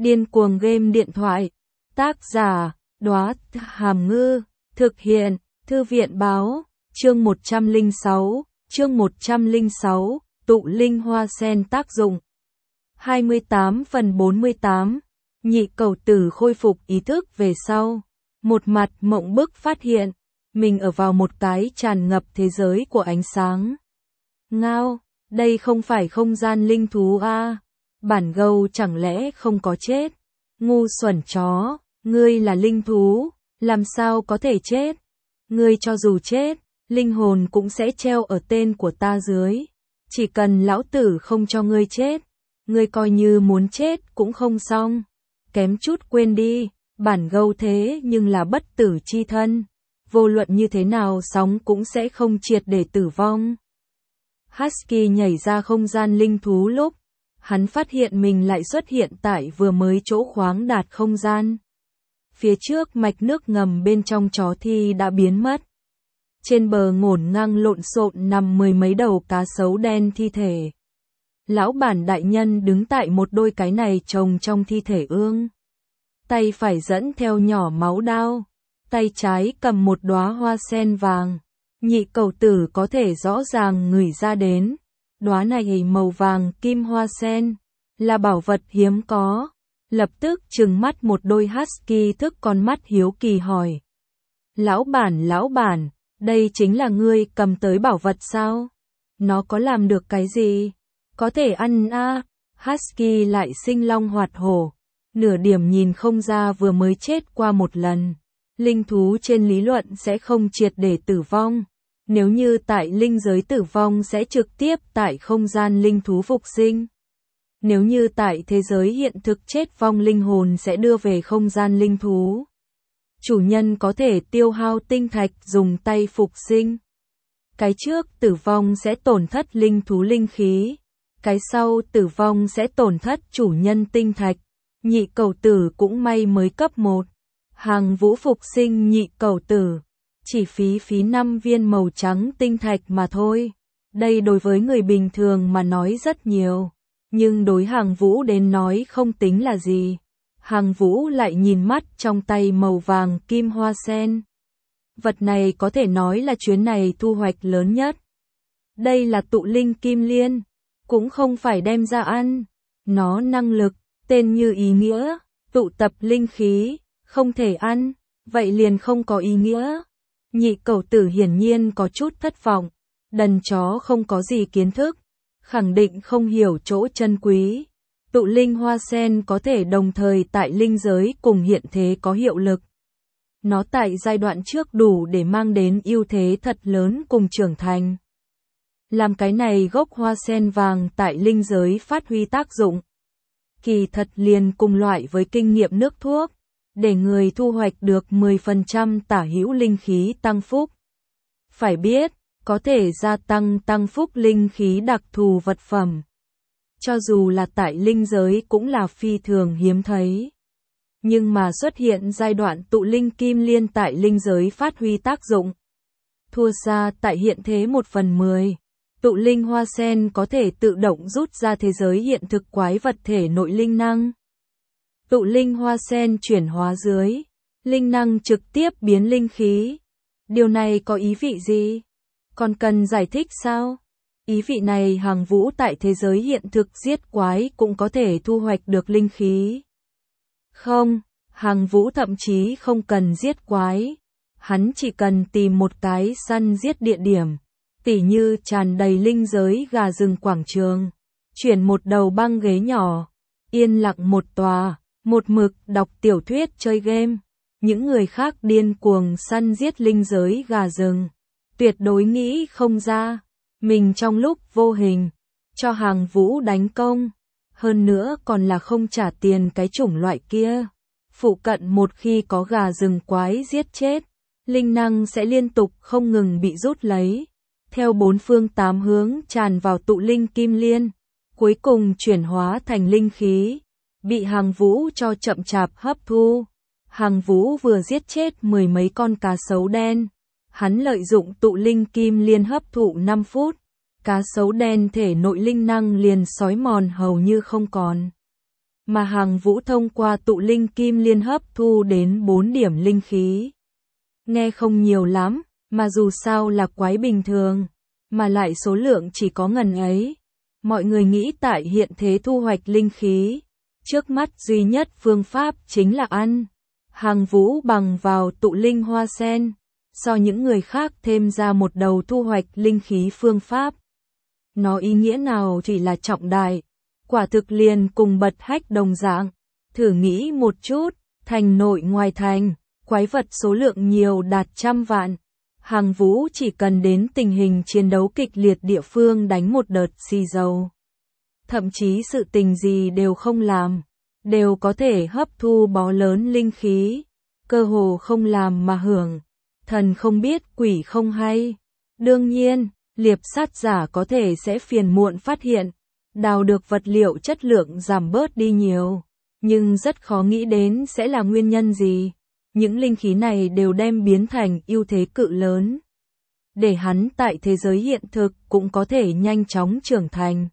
Điên cuồng game điện thoại. Tác giả, Đóa Hàm Ngư. Thực hiện, Thư viện báo. Chương 106, tụ linh hoa sen tác dụng. 28/48. Nhị cầu tử khôi phục ý thức về sau. Một mặt mộng bức phát hiện, mình ở vào một cái tràn ngập thế giới của ánh sáng. Ngao, đây không phải không gian linh thú à? Bản gâu chẳng lẽ không có chết? Ngu xuẩn chó, ngươi là linh thú, làm sao có thể chết? Ngươi cho dù chết, linh hồn cũng sẽ treo ở tên của ta dưới. Chỉ cần lão tử không cho ngươi chết, ngươi coi như muốn chết cũng không xong. Kém chút quên đi, bản gâu thế nhưng là bất tử chi thân. Vô luận như thế nào sóng cũng sẽ không triệt để tử vong. Husky nhảy ra không gian linh thú lúc, hắn phát hiện mình lại xuất hiện tại vừa mới chỗ khoáng đạt không gian. Phía trước mạch nước ngầm bên trong chó thi đã biến mất. Trên bờ ngổn ngang lộn xộn nằm mười mấy đầu cá sấu đen thi thể. Lão bản đại nhân đứng tại một đôi cái này trồng trong thi thể ương. Tay phải dẫn theo nhỏ máu đao, tay trái cầm một đóa hoa sen vàng. Nhị cầu tử có thể rõ ràng ngửi ra đến. Đóa này màu vàng kim hoa sen, là bảo vật hiếm có. Lập tức trừng mắt một đôi husky thức con mắt hiếu kỳ hỏi. Lão bản, đây chính là ngươi cầm tới bảo vật sao? Nó có làm được cái gì? Có thể ăn à? Husky lại sinh long hoạt hổ. Nửa điểm nhìn không ra vừa mới chết qua một lần. Linh thú trên lý luận sẽ không triệt để tử vong. Nếu như tại linh giới tử vong sẽ trực tiếp tại không gian linh thú phục sinh. Nếu như tại thế giới hiện thực chết vong linh hồn sẽ đưa về không gian linh thú. Chủ nhân có thể tiêu hao tinh thạch dùng tay phục sinh. Cái trước tử vong sẽ tổn thất linh thú linh khí. Cái sau tử vong sẽ tổn thất chủ nhân tinh thạch. Nhị cầu tử cũng may mới cấp 1. Hàng vũ phục sinh nhị cầu tử. Chỉ phí 5 viên màu trắng tinh thạch mà thôi. Đây đối với người bình thường mà nói rất nhiều. Nhưng đối hàng vũ đến nói không tính là gì. Hàng vũ lại nhìn mắt trong tay màu vàng kim hoa sen. Vật này có thể nói là chuyến này thu hoạch lớn nhất. Đây là tụ linh kim liên. Cũng không phải đem ra ăn. Nó năng lực, tên như ý nghĩa, tụ tập linh khí, không thể ăn. Vậy liền không có ý nghĩa. Nhị cầu tử hiển nhiên có chút thất vọng. Đần chó không có gì kiến thức. Khẳng định không hiểu chỗ chân quý. Tụ linh hoa sen có thể đồng thời tại linh giới cùng hiện thế có hiệu lực. Nó tại giai đoạn trước đủ để mang đến ưu thế thật lớn cùng trưởng thành. Làm cái này gốc hoa sen vàng tại linh giới phát huy tác dụng. Kỳ thật liền cùng loại với kinh nghiệm nước thuốc. Để người thu hoạch được 10% tả hữu linh khí tăng phúc. Phải biết, có thể gia tăng phúc linh khí đặc thù vật phẩm. Cho dù là tại linh giới cũng là phi thường hiếm thấy. Nhưng mà xuất hiện giai đoạn tụ linh kim liên tại linh giới phát huy tác dụng. Thua xa tại hiện thế 1/10. Tụ linh hoa sen có thể tự động rút ra thế giới hiện thực quái vật thể nội linh năng. Tụ linh hoa sen chuyển hóa dưới. Linh năng trực tiếp biến linh khí. Điều này có ý vị gì? Còn cần giải thích sao? Ý vị này hàng vũ tại thế giới hiện thực giết quái cũng có thể thu hoạch được linh khí. Không, hàng vũ thậm chí không cần giết quái. Hắn chỉ cần tìm một cái săn giết địa điểm. Tỉ như tràn đầy linh giới gà rừng quảng trường. Chuyển một đầu băng ghế nhỏ. Yên lặng một tòa. Một mực đọc tiểu thuyết chơi game. Những người khác điên cuồng săn giết linh giới gà rừng. Tuyệt đối nghĩ không ra. Mình trong lúc vô hình. Cho hàng vũ đánh công. Hơn nữa còn là không trả tiền cái chủng loại kia. Phụ cận một khi có gà rừng quái giết chết. Linh năng sẽ liên tục không ngừng bị rút lấy. Theo 4 phương 8 hướng tràn vào tụ linh kim liên. Cuối cùng chuyển hóa thành linh khí. Bị hàng vũ cho chậm chạp hấp thu. Hàng vũ vừa giết chết 10 mấy con cá sấu đen. Hắn lợi dụng tụ linh kim liên hấp thụ 5 phút. Cá sấu đen thể nội linh năng liền xói mòn hầu như không còn. mà Hằng Vũ thông qua tụ linh kim liên hấp thu đến 4 điểm linh khí. Nghe không nhiều lắm, mà dù sao là quái bình thường, mà lại số lượng chỉ có ngần ấy. Mọi người nghĩ tại hiện thế thu hoạch linh khí, trước mắt duy nhất phương pháp chính là ăn. Hằng Vũ bằng vào tụ linh hoa sen, so những người khác thêm ra một đầu thu hoạch linh khí phương pháp. Nó ý nghĩa nào chỉ là trọng đại, quả thực liền cùng bật hách đồng dạng. Thử nghĩ một chút, thành nội ngoài thành, quái vật số lượng nhiều đạt trăm vạn. Hằng Vũ chỉ cần đến tình hình chiến đấu kịch liệt địa phương đánh một đợt xì dầu. Thậm chí sự tình gì đều không làm, đều có thể hấp thu bó lớn linh khí, cơ hồ không làm mà hưởng. Thần không biết quỷ không hay. Đương nhiên, liệp sát giả có thể sẽ phiền muộn phát hiện, đào được vật liệu chất lượng giảm bớt đi nhiều, nhưng rất khó nghĩ đến sẽ là nguyên nhân gì. Những linh khí này đều đem biến thành ưu thế cự lớn, để hắn tại thế giới hiện thực cũng có thể nhanh chóng trưởng thành.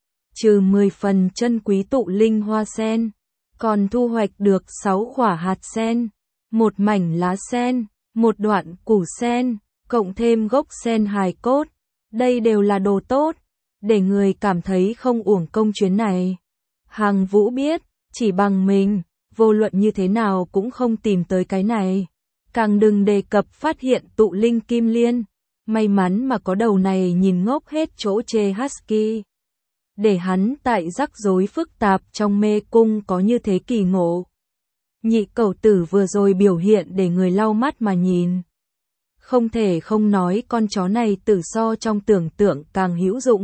Trừ 10 phần chân quý tụ linh hoa sen, còn thu hoạch được 6 quả hạt sen, một mảnh lá sen, một đoạn củ sen, cộng thêm gốc sen hài cốt. Đây đều là đồ tốt, để người cảm thấy không uổng công chuyến này. Hằng Vũ biết, chỉ bằng mình, vô luận như thế nào cũng không tìm tới cái này. Càng đừng đề cập phát hiện tụ linh kim liên. May mắn mà có đầu này nhìn ngốc hết chỗ chê Husky. Để hắn tại rắc rối phức tạp trong mê cung có như thế kỳ ngộ. Nhị cẩu tử vừa rồi biểu hiện để người lau mắt mà nhìn. Không thể không nói con chó này tử so trong tưởng tượng càng hữu dụng.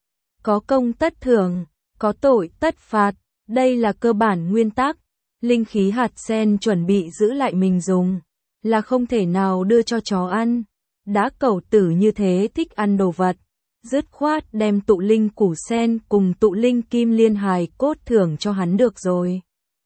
Có công tất thưởng, có tội tất phạt, đây là cơ bản nguyên tắc. Linh khí hạt sen chuẩn bị giữ lại mình dùng, là không thể nào đưa cho chó ăn. Đã cẩu tử như thế thích ăn đồ vật, dứt khoát đem tụ linh củ sen cùng tụ linh kim liên hài cốt thưởng cho hắn được rồi.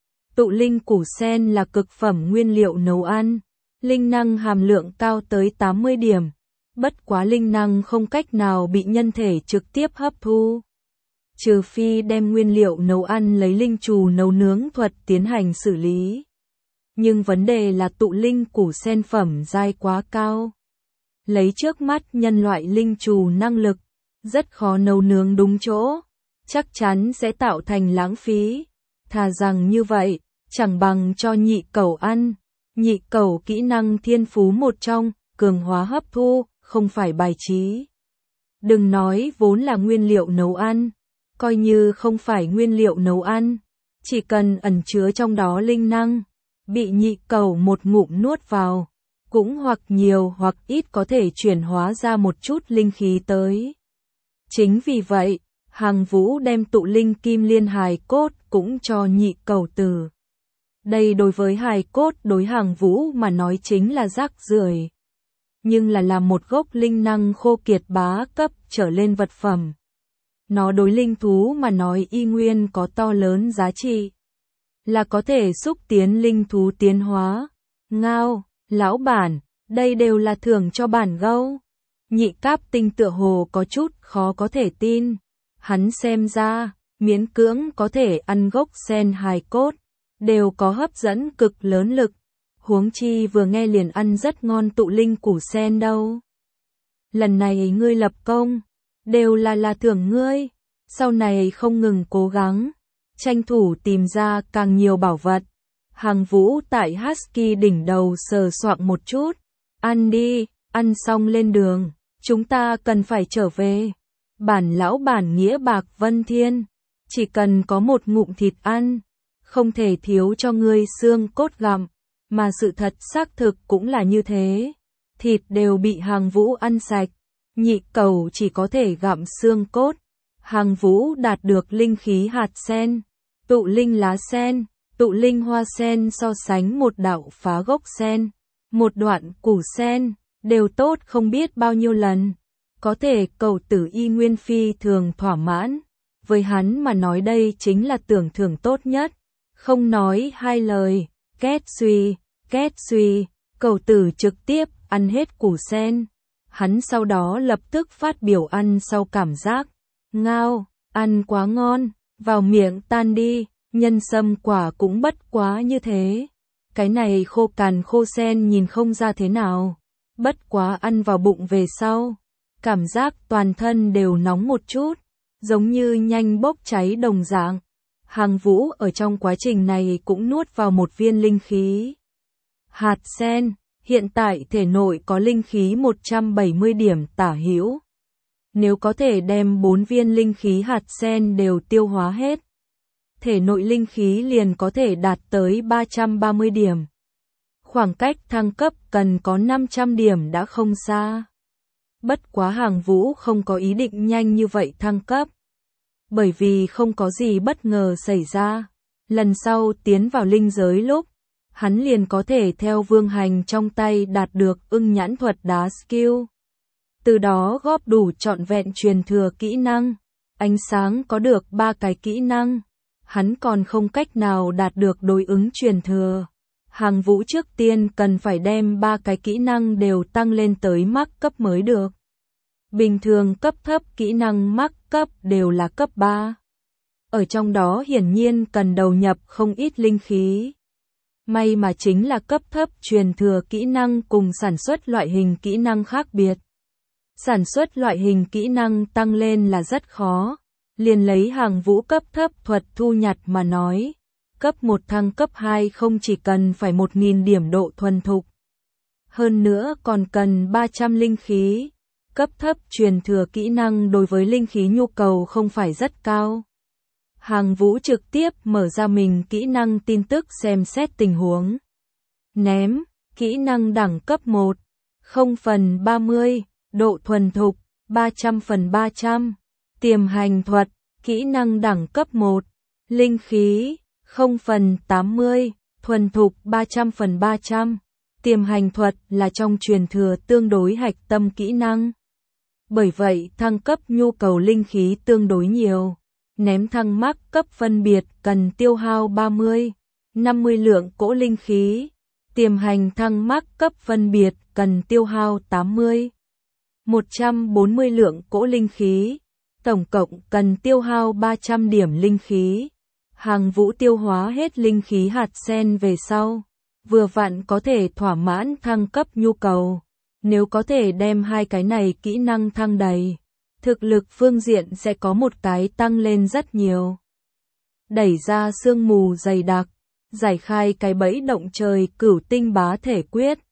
Tụ linh củ sen là cực phẩm nguyên liệu nấu ăn, linh năng hàm lượng cao tới 80 điểm, bất quá linh năng không cách nào bị nhân thể trực tiếp hấp thu. Trừ phi đem nguyên liệu nấu ăn lấy linh trù nấu nướng thuật tiến hành xử lý. Nhưng vấn đề là tụ linh củ sen phẩm giai quá cao. Lấy trước mắt nhân loại linh trù năng lực, rất khó nấu nướng đúng chỗ, chắc chắn sẽ tạo thành lãng phí. Thà rằng như vậy, chẳng bằng cho nhị cẩu ăn. Nhị cẩu kỹ năng thiên phú một trong, cường hóa hấp thu, không phải bài trí. Đừng nói vốn là nguyên liệu nấu ăn, coi như không phải nguyên liệu nấu ăn, chỉ cần ẩn chứa trong đó linh năng, bị nhị cẩu một ngụm nuốt vào, cũng hoặc nhiều hoặc ít có thể chuyển hóa ra một chút linh khí tới. Chính vì vậy, Hằng Vũ đem tụ linh kim liên hài cốt cũng cho nhị cẩu tử. Đây đối với hài cốt đối Hằng Vũ mà nói chính là rác rưởi, nhưng là làm một gốc linh năng khô kiệt bá cấp trở lên vật phẩm. Nó đối linh thú mà nói y nguyên có to lớn giá trị, là có thể xúc tiến linh thú tiến hóa. Ngao, lão bản, đây đều là thưởng cho bản gâu. Nhị Cáp Tinh tựa hồ có chút khó có thể tin. Hắn xem ra, miễn cưỡng có thể ăn gốc sen hài cốt, đều có hấp dẫn cực lớn lực. Huống chi vừa nghe liền ăn rất ngon tụ linh củ sen đâu. Lần này ngươi lập công, đều là thưởng ngươi. Sau này không ngừng cố gắng, tranh thủ tìm ra càng nhiều bảo vật. Hằng Vũ tại Husky đỉnh đầu sờ soạng một chút. Ăn đi, ăn xong lên đường, chúng ta cần phải trở về. Bản lão bản nghĩa bạc vân thiên, chỉ cần có một ngụm thịt ăn, không thể thiếu cho ngươi xương cốt gặm, mà sự thật xác thực cũng là như thế. Thịt đều bị Hằng Vũ ăn sạch, nhị cẩu chỉ có thể gặm xương cốt. Hằng Vũ đạt được linh khí hạt sen, tụ linh lá sen, tụ linh hoa sen so sánh một đạo phá gốc sen, một đoạn củ sen, đều tốt không biết bao nhiêu lần. Có thể cẩu tử y nguyên phi thường thỏa mãn, với hắn mà nói đây chính là tưởng thưởng tốt nhất. Không nói hai lời, két suy, cẩu tử trực tiếp ăn hết củ sen. Hắn sau đó lập tức phát biểu ăn sau cảm giác. Ngao, ăn quá ngon, vào miệng tan đi, Nhân sâm quả cũng bất quá như thế. Cái này khô cằn khô sen nhìn không ra thế nào. Bất quá ăn vào bụng về sau. Cảm giác toàn thân đều nóng một chút. Giống như nhanh bốc cháy đồng dạng. Hàng Vũ ở trong quá trình này cũng nuốt vào một viên linh khí. Hạt sen, hiện tại thể nội có linh khí 170 điểm tả hữu. Nếu có thể đem 4 viên linh khí hạt sen đều tiêu hóa hết, thể nội linh khí liền có thể đạt tới 330 điểm. Khoảng cách thăng cấp cần có 500 điểm đã không xa. Bất quá Hàng Vũ không có ý định nhanh như vậy thăng cấp. Bởi vì không có gì bất ngờ xảy ra. Lần sau tiến vào linh giới lúc, hắn liền có thể theo Vương Hành trong tay đạt được ưng nhãn thuật đá skill. Từ đó góp đủ trọn vẹn truyền thừa kỹ năng. Ánh sáng có được 3 cái kỹ năng. Hắn còn không cách nào đạt được đối ứng truyền thừa. Hàng Vũ trước tiên cần phải đem 3 cái kỹ năng đều tăng lên tới max cấp mới được. Bình thường cấp thấp kỹ năng max cấp đều là cấp 3. Ở trong đó hiển nhiên cần đầu nhập không ít linh khí. May mà chính là cấp thấp truyền thừa kỹ năng cùng sản xuất loại hình kỹ năng khác biệt. Sản xuất loại hình kỹ năng tăng lên là rất khó. Liền lấy Hàng Vũ cấp thấp thuật thu nhặt mà nói. Cấp 1 thăng cấp 2 không chỉ cần phải 1000 điểm độ thuần thục. Hơn nữa còn cần 300 linh khí. Cấp thấp truyền thừa kỹ năng đối với linh khí nhu cầu không phải rất cao. Hàng Vũ trực tiếp mở ra mình kỹ năng tin tức xem xét tình huống. Ném, kỹ năng đẳng cấp 1, 0/30, độ thuần thục, 300/300. Tiềm hành thuật, kỹ năng đẳng cấp 1, linh khí, 0/80, thuần thục 300/300. Tiềm hành thuật là trong truyền thừa tương đối hạch tâm kỹ năng. Bởi vậy thăng cấp nhu cầu linh khí tương đối nhiều. Ném thăng max cấp phân biệt cần tiêu hao 30, 50 lượng cỗ linh khí. Tiềm hành thăng max cấp phân biệt cần tiêu hao 80, 140 lượng cỗ linh khí. Tổng cộng cần tiêu hao 300 điểm linh khí. Hàng Vũ tiêu hóa hết linh khí hạt sen về sau. Vừa vặn có thể thỏa mãn thăng cấp nhu cầu. Nếu có thể đem 2 cái này kỹ năng thăng đầy, thực lực phương diện sẽ có một cái tăng lên rất nhiều. Đẩy ra sương mù dày đặc, giải khai cái bẫy động trời cửu tinh bá thể quyết.